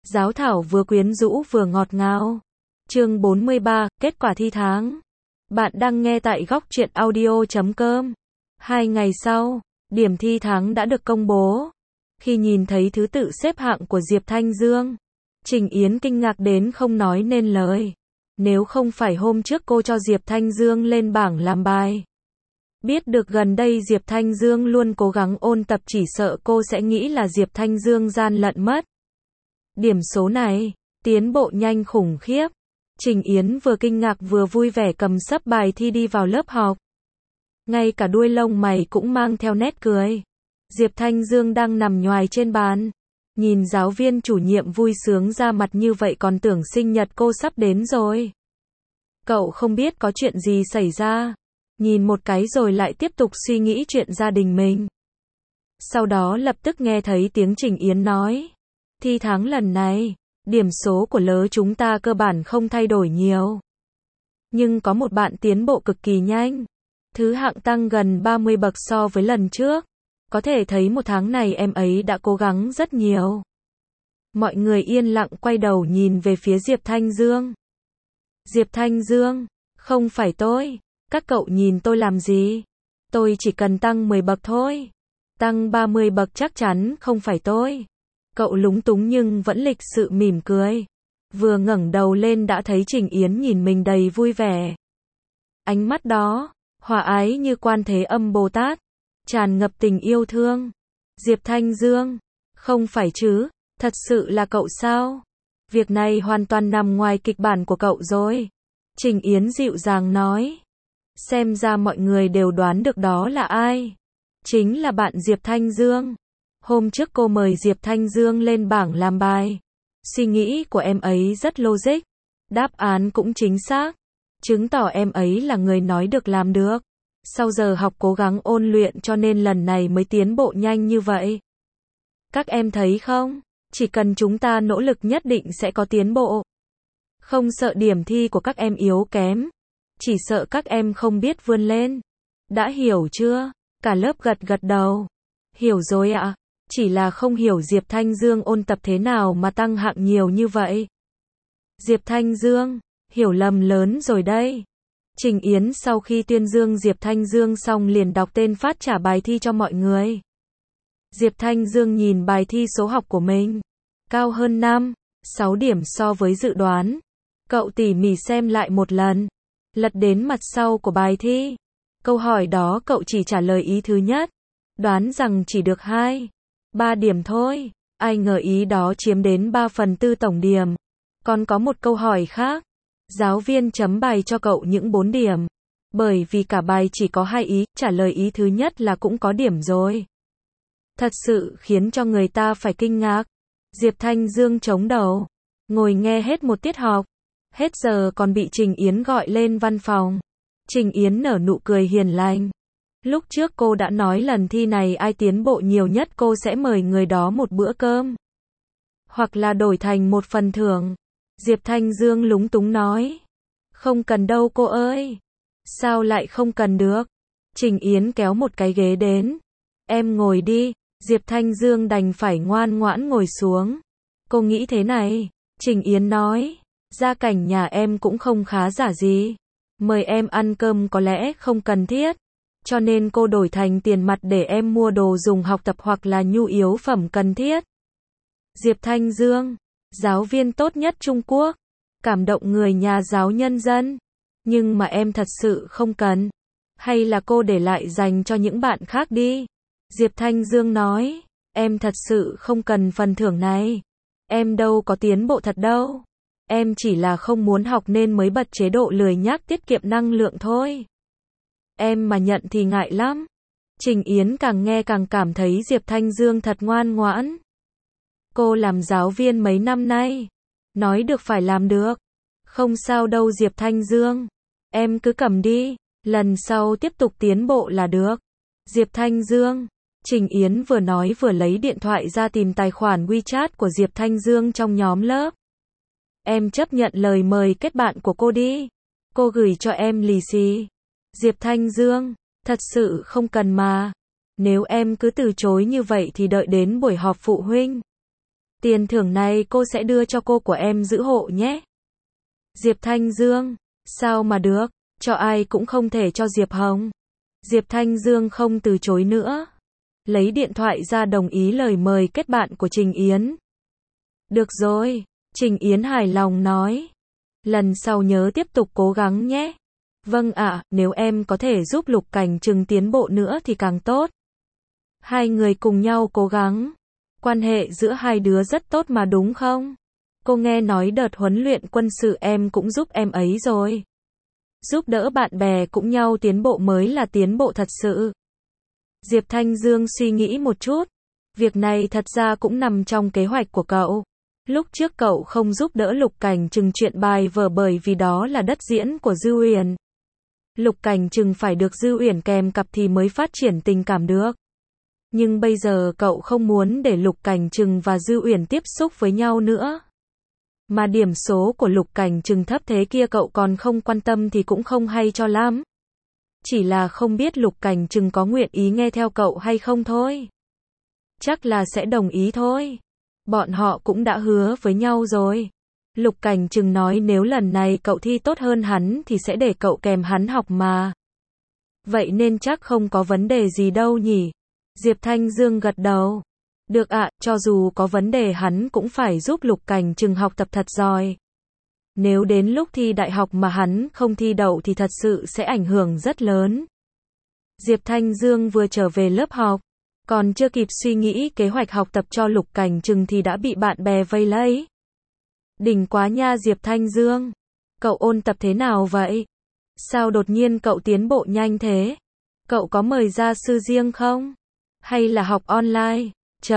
Giáo thảo vừa quyến rũ vừa ngọt ngào. Chương 43, kết quả thi tháng. Bạn đang nghe tại góc truyện audio.com. 2 ngày sau, điểm thi tháng đã được công bố. Khi nhìn thấy thứ tự xếp hạng của Diệp Thanh Dương, Trình Yến kinh ngạc đến không nói nên lời. Nếu không phải hôm trước cô cho Diệp Thanh Dương lên bảng làm bài, biết được gần đây Diệp Thanh Dương luôn cố gắng ôn tập, chỉ sợ cô sẽ nghĩ là Diệp Thanh Dương gian lận mất. Điểm số này, tiến bộ nhanh khủng khiếp. Trình Yến vừa kinh ngạc vừa vui vẻ cầm sấp bài thi đi vào lớp học. Ngay cả đuôi lông mày cũng mang theo nét cười. Diệp Thanh Dương đang nằm nhoài trên bàn. Nhìn giáo viên chủ nhiệm vui sướng ra mặt như vậy còn tưởng sinh nhật cô sắp đến rồi. Cậu không biết có chuyện gì xảy ra. Nhìn một cái rồi lại tiếp tục suy nghĩ chuyện gia đình mình. Sau đó lập tức nghe thấy tiếng Trình Yến nói. Thi tháng lần này, điểm số của lứa chúng ta cơ bản không thay đổi nhiều. Nhưng có một bạn tiến bộ cực kỳ nhanh. Thứ hạng tăng gần 30 bậc so với lần trước. Có thể thấy một tháng này em ấy đã cố gắng rất nhiều. Mọi người yên lặng quay đầu nhìn về phía Diệp Thanh Dương. Diệp Thanh Dương, không phải tôi. Các cậu nhìn tôi làm gì? Tôi chỉ cần tăng 10 bậc thôi. Tăng 30 bậc chắc chắn không phải tôi. Cậu lúng túng nhưng vẫn lịch sự mỉm cười. Vừa ngẩng đầu lên đã thấy Trình Yến nhìn mình đầy vui vẻ. Ánh mắt đó, hòa ái như Quan Thế Âm Bồ Tát, tràn ngập tình yêu thương. Diệp Thanh Dương, không phải chứ, thật sự là cậu sao? Việc này hoàn toàn nằm ngoài kịch bản của cậu rồi. Trình Yến dịu dàng nói. Xem ra mọi người đều đoán được đó là ai. Chính là bạn Diệp Thanh Dương. Hôm trước cô mời Diệp Thanh Dương lên bảng làm bài. Suy nghĩ của em ấy rất logic. Đáp án cũng chính xác. Chứng tỏ em ấy là người nói được làm được. Sau giờ học cố gắng ôn luyện cho nên lần này mới tiến bộ nhanh như vậy. Các em thấy không? Chỉ cần chúng ta nỗ lực nhất định sẽ có tiến bộ. Không sợ điểm thi của các em yếu kém. Chỉ sợ các em không biết vươn lên. Đã hiểu chưa? Cả lớp gật gật đầu. Hiểu rồi ạ. Chỉ là không hiểu Diệp Thanh Dương ôn tập thế nào mà tăng hạng nhiều như vậy. Diệp Thanh Dương, hiểu lầm lớn rồi đây. Trình Yến sau khi tuyên dương Diệp Thanh Dương xong liền đọc tên phát trả bài thi cho mọi người. Diệp Thanh Dương nhìn bài thi số học của mình. Cao hơn 6 điểm so với dự đoán. Cậu tỉ mỉ xem lại một lần. Lật đến mặt sau của bài thi. Câu hỏi đó cậu chỉ trả lời ý thứ nhất. Đoán rằng chỉ được 3 điểm thôi. Ai ngờ ý đó chiếm đến 3/4 tổng điểm. Còn có một câu hỏi khác. Giáo viên chấm bài cho cậu những 4 điểm. Bởi vì cả bài chỉ có 2 ý, trả lời ý thứ nhất là cũng có điểm rồi. Thật sự khiến cho người ta phải kinh ngạc. Diệp Thanh Dương chống đầu. Ngồi nghe hết một tiết học. Hết giờ còn bị Trình Yến gọi lên văn phòng. Trình Yến nở nụ cười hiền lành. Lúc trước cô đã nói lần thi này ai tiến bộ nhiều nhất cô sẽ mời người đó một bữa cơm. Hoặc là đổi thành một phần thưởng. Diệp Thanh Dương lúng túng nói. Không cần đâu cô ơi. Sao lại không cần được? Trình Yến kéo một cái ghế đến. Em ngồi đi. Diệp Thanh Dương đành phải ngoan ngoãn ngồi xuống. Cô nghĩ thế này. Trình Yến nói. Gia cảnh nhà em cũng không khá giả gì. Mời em ăn cơm có lẽ không cần thiết. Cho nên cô đổi thành tiền mặt để em mua đồ dùng học tập hoặc là nhu yếu phẩm cần thiết. Diệp Thanh Dương, giáo viên tốt nhất Trung Quốc, cảm động người nhà giáo nhân dân. Nhưng mà em thật sự không cần. Hay là cô để lại dành cho những bạn khác đi. Diệp Thanh Dương nói, em thật sự không cần phần thưởng này. Em đâu có tiến bộ thật đâu. Em chỉ là không muốn học nên mới bật chế độ lười nhác tiết kiệm năng lượng thôi. Em mà nhận thì ngại lắm. Trình Yến càng nghe càng cảm thấy Diệp Thanh Dương thật ngoan ngoãn. Cô làm giáo viên mấy năm nay. Nói được phải làm được. Không sao đâu Diệp Thanh Dương. Em cứ cầm đi. Lần sau tiếp tục tiến bộ là được. Diệp Thanh Dương. Trình Yến vừa nói vừa lấy điện thoại ra tìm tài khoản WeChat của Diệp Thanh Dương trong nhóm lớp. Em chấp nhận lời mời kết bạn của cô đi. Cô gửi cho em lì xì. Diệp Thanh Dương, thật sự không cần mà. Nếu em cứ từ chối như vậy thì đợi đến buổi họp phụ huynh. Tiền thưởng này cô sẽ đưa cho cô của em giữ hộ nhé. Diệp Thanh Dương, sao mà được, cho ai cũng không thể cho Diệp Hồng. Diệp Thanh Dương không từ chối nữa. Lấy điện thoại ra đồng ý lời mời kết bạn của Trình Yến. Được rồi, Trình Yến hài lòng nói. Lần sau nhớ tiếp tục cố gắng nhé. Vâng ạ, nếu em có thể giúp Lục Cảnh Trừng tiến bộ nữa thì càng tốt. Hai người cùng nhau cố gắng. Quan hệ giữa hai đứa rất tốt mà đúng không? Cô nghe nói đợt huấn luyện quân sự em cũng giúp em ấy rồi. Giúp đỡ bạn bè cũng nhau tiến bộ mới là tiến bộ thật sự. Diệp Thanh Dương suy nghĩ một chút. Việc này thật ra cũng nằm trong kế hoạch của cậu. Lúc trước cậu không giúp đỡ Lục Cảnh Trừng chuyện bài vở bởi vì đó là đất diễn của Dư Uyển. Lục Cảnh Trừng phải được Dư Uyển kèm cặp thì mới phát triển tình cảm được. Nhưng bây giờ cậu không muốn để Lục Cảnh Trừng và Dư Uyển tiếp xúc với nhau nữa. Mà điểm số của Lục Cảnh Trừng thấp thế kia cậu còn không quan tâm thì cũng không hay cho lắm. Chỉ là không biết Lục Cảnh Trừng có nguyện ý nghe theo cậu hay không thôi. Chắc là sẽ đồng ý thôi. Bọn họ cũng đã hứa với nhau rồi. Lục Cảnh Trừng nói nếu lần này cậu thi tốt hơn hắn thì sẽ để cậu kèm hắn học mà. Vậy nên chắc không có vấn đề gì đâu nhỉ? Diệp Thanh Dương gật đầu. Được ạ, cho dù có vấn đề hắn cũng phải giúp Lục Cảnh Trừng học tập thật giỏi. Nếu đến lúc thi đại học mà hắn không thi đậu thì thật sự sẽ ảnh hưởng rất lớn. Diệp Thanh Dương vừa trở về lớp học, còn chưa kịp suy nghĩ kế hoạch học tập cho Lục Cảnh Trừng thì đã bị bạn bè vây lấy. Đỉnh quá nha Diệp Thanh Dương. Cậu ôn tập thế nào vậy? Sao đột nhiên cậu tiến bộ nhanh thế? Cậu có mời gia sư riêng không? Hay là học online?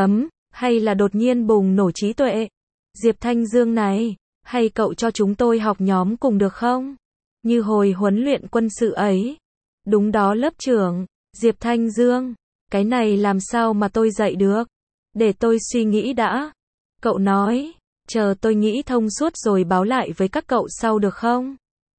Hay là đột nhiên bùng nổ trí tuệ? Diệp Thanh Dương này, hay cậu cho chúng tôi học nhóm cùng được không? Như hồi huấn luyện quân sự ấy. Đúng đó lớp trưởng, Diệp Thanh Dương. Cái này làm sao mà tôi dạy được? Để tôi suy nghĩ đã. Cậu nói, chờ tôi nghĩ thông suốt rồi báo lại với các cậu sau được không?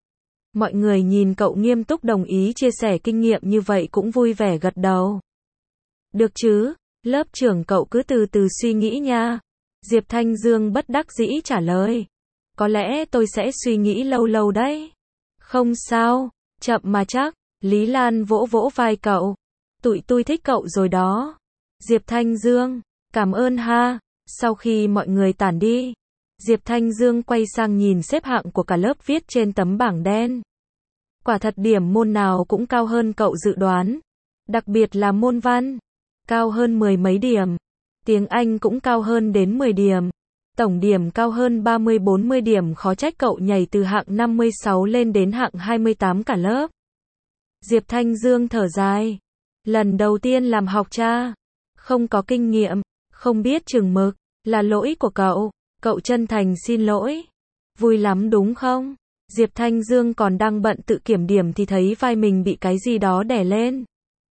Mọi người nhìn cậu nghiêm túc đồng ý chia sẻ kinh nghiệm như vậy cũng vui vẻ gật đầu. Được chứ, lớp trưởng cậu cứ từ từ suy nghĩ nha. Diệp Thanh Dương bất đắc dĩ trả lời. Có lẽ tôi sẽ suy nghĩ lâu lâu đấy. Không sao, chậm mà chắc. Lý Lan vỗ vỗ vai cậu. Tụi tôi thích cậu rồi đó. Diệp Thanh Dương, cảm ơn ha. Sau khi mọi người tản đi, Diệp Thanh Dương quay sang nhìn xếp hạng của cả lớp viết trên tấm bảng đen. Quả thật điểm môn nào cũng cao hơn cậu dự đoán. Đặc biệt là môn văn. Cao hơn 10 mấy điểm. Tiếng Anh cũng cao hơn đến 10 điểm. Tổng điểm cao hơn 30-40 điểm, khó trách cậu nhảy từ hạng 56 lên đến hạng 28 cả lớp. Diệp Thanh Dương thở dài. Lần đầu tiên làm học cha. Không có kinh nghiệm. Không biết chừng mực. Là lỗi của cậu. Cậu chân thành xin lỗi. Vui lắm đúng không? Diệp Thanh Dương còn đang bận tự kiểm điểm thì thấy vai mình bị cái gì đó đè lên.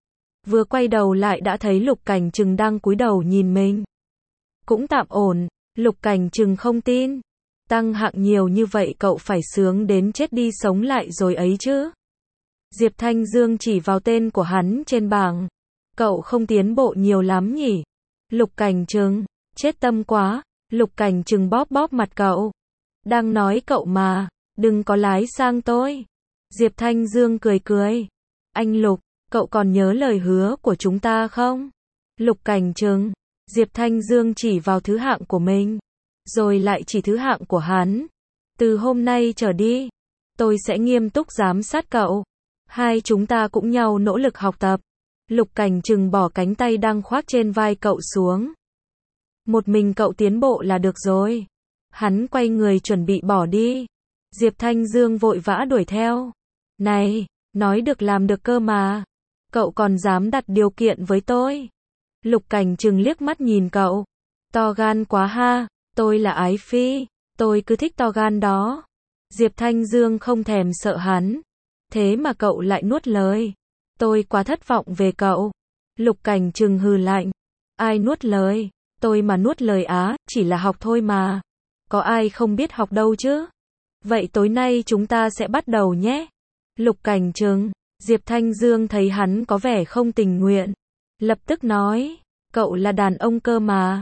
Vừa quay đầu lại đã thấy Lục Cảnh Trừng đang cúi đầu nhìn mình. Cũng tạm ổn. Lục Cảnh Trừng không tin. Tăng hạng nhiều như vậy cậu phải sướng đến chết đi sống lại rồi ấy chứ. Diệp Thanh Dương chỉ vào tên của hắn trên bảng. Cậu không tiến bộ nhiều lắm nhỉ? Lục Cảnh Trừng, chết tâm quá. Lục Cảnh Trừng bóp bóp mặt cậu. Đang nói cậu mà, đừng có lái sang tôi. Diệp Thanh Dương cười cười. Anh Lục, cậu còn nhớ lời hứa của chúng ta không? Lục Cảnh Trừng. Diệp Thanh Dương chỉ vào thứ hạng của mình, rồi lại chỉ thứ hạng của hắn. Từ hôm nay trở đi, tôi sẽ nghiêm túc giám sát cậu. Hai chúng ta cũng nhau nỗ lực học tập. Lục Cảnh Trừng bỏ cánh tay đang khoác trên vai cậu xuống. Một mình cậu tiến bộ là được rồi. Hắn quay người chuẩn bị bỏ đi. Diệp Thanh Dương vội vã đuổi theo. Này, nói được làm được cơ mà. Cậu còn dám đặt điều kiện với tôi. Lục Cảnh Trừng liếc mắt nhìn cậu. To gan quá ha, tôi là ái phi. Tôi cứ thích to gan đó. Diệp Thanh Dương không thèm sợ hắn. Thế mà cậu lại nuốt lời. Tôi quá thất vọng về cậu. Lục Cảnh Trừng hừ lạnh. Ai nuốt lời? Tôi mà nuốt lời á, chỉ là học thôi mà. Có ai không biết học đâu chứ? Vậy tối nay chúng ta sẽ bắt đầu nhé. Lục Cảnh Trừng. Diệp Thanh Dương thấy hắn có vẻ không tình nguyện. Lập tức nói. Cậu là đàn ông cơ mà.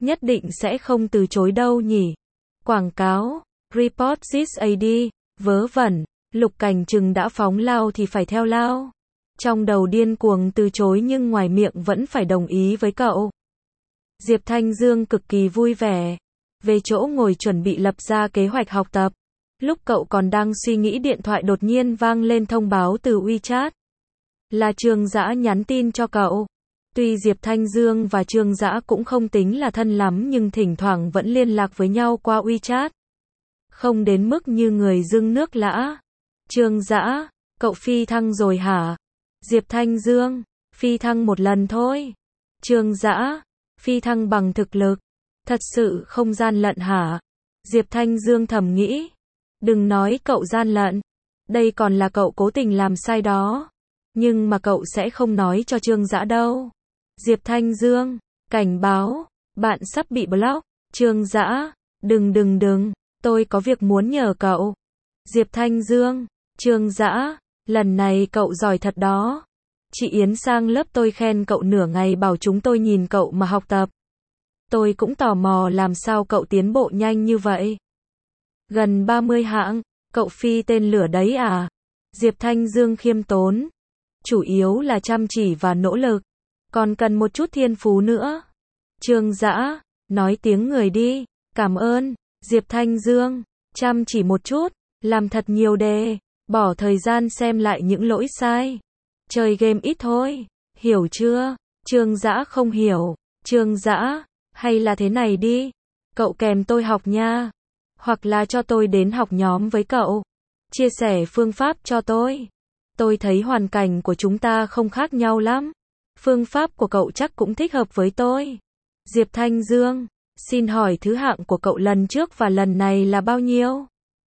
Nhất định sẽ không từ chối đâu nhỉ. Quảng cáo, report this AD, vớ vẩn, Lục Cảnh Trừng đã phóng lao thì phải theo lao. Trong đầu điên cuồng từ chối nhưng ngoài miệng vẫn phải đồng ý với cậu. Diệp Thanh Dương cực kỳ vui vẻ. Về chỗ ngồi chuẩn bị lập ra kế hoạch học tập. Lúc cậu còn đang suy nghĩ điện thoại đột nhiên vang lên thông báo từ WeChat. Là Trương Dã nhắn tin cho cậu. Tuy Diệp Thanh Dương và Trương Dã cũng không tính là thân lắm nhưng thỉnh thoảng vẫn liên lạc với nhau qua WeChat. Không đến mức như người dưng nước lã. Trương Dã, cậu phi thăng rồi hả? Diệp Thanh Dương, phi thăng một lần thôi. Trương Dã, phi thăng bằng thực lực. Thật sự không gian lận hả? Diệp Thanh Dương thầm nghĩ. Đừng nói cậu gian lận. Đây còn là cậu cố tình làm sai đó. Nhưng mà cậu sẽ không nói cho Trương Dã đâu. Diệp Thanh Dương, cảnh báo, bạn sắp bị block. Trương Dã, đừng, tôi có việc muốn nhờ cậu. Diệp Thanh Dương, Trương Dã, lần này cậu giỏi thật đó. Chị Yến sang lớp tôi khen cậu nửa ngày bảo chúng tôi nhìn cậu mà học tập. Tôi cũng tò mò làm sao cậu tiến bộ nhanh như vậy. Gần 30 hạng, cậu phi tên lửa đấy à? Diệp Thanh Dương khiêm tốn. Chủ yếu là chăm chỉ và nỗ lực. Còn cần một chút thiên phú nữa. Trương Dã, nói tiếng người đi. Cảm ơn. Diệp Thanh Dương, chăm chỉ một chút, làm thật nhiều đề, bỏ thời gian xem lại những lỗi sai. Chơi game ít thôi, hiểu chưa? Trương Dã không hiểu. Trương Dã, hay là thế này đi, cậu kèm tôi học nha. Hoặc là cho tôi đến học nhóm với cậu. Chia sẻ phương pháp cho tôi. Tôi thấy hoàn cảnh của chúng ta không khác nhau lắm. Phương pháp của cậu chắc cũng thích hợp với tôi. Diệp Thanh Dương, xin hỏi thứ hạng của cậu lần trước và lần này là bao nhiêu?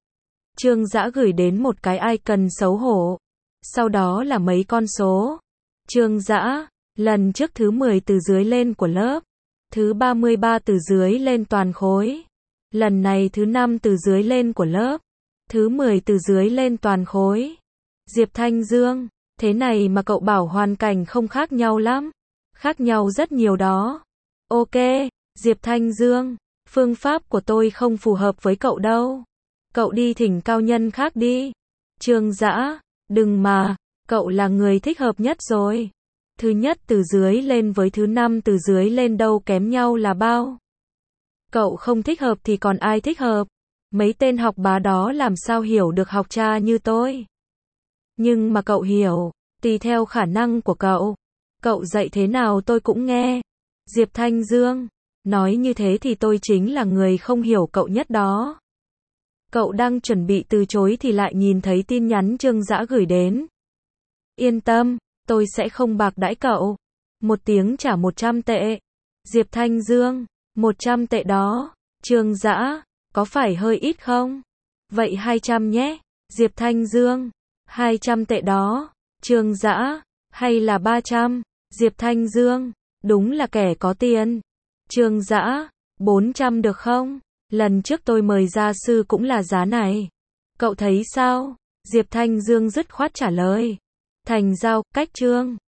Trương Dã gửi đến một cái icon xấu hổ. Sau đó là mấy con số. Trương Dã, lần trước thứ 10 từ dưới lên của lớp. Thứ 33 từ dưới lên toàn khối. Lần này thứ 5 từ dưới lên của lớp. Thứ 10 từ dưới lên toàn khối. Diệp Thanh Dương, thế này mà cậu bảo hoàn cảnh không khác nhau lắm. Khác nhau rất nhiều đó. Ok, Diệp Thanh Dương, phương pháp của tôi không phù hợp với cậu đâu. Cậu đi thỉnh cao nhân khác đi. Trương Dã, đừng mà, cậu là người thích hợp nhất rồi. Thứ nhất từ dưới lên với thứ 5 từ dưới lên đâu kém nhau là bao. Cậu không thích hợp thì còn ai thích hợp. Mấy tên học bá đó làm sao hiểu được học trò như tôi. Nhưng mà cậu hiểu, tùy theo khả năng của cậu. Cậu dạy thế nào tôi cũng nghe. Diệp Thanh Dương, nói như thế thì tôi chính là người không hiểu cậu nhất đó. Cậu đang chuẩn bị từ chối thì lại nhìn thấy tin nhắn Trương Dã gửi đến. Yên tâm, tôi sẽ không bạc đãi cậu. Một tiếng trả 100 tệ. Diệp Thanh Dương, 100 tệ đó. Trương Dã, có phải hơi ít không? Vậy 200 nhé. Diệp Thanh Dương, 200 tệ đó. Trương Dã, hay là 300? Diệp Thanh Dương, đúng là kẻ có tiền. Trương Dã, 400 được không? Lần trước tôi mời gia sư cũng là giá này. Cậu thấy sao? Diệp Thanh Dương dứt khoát trả lời. Thành giao, cách Trương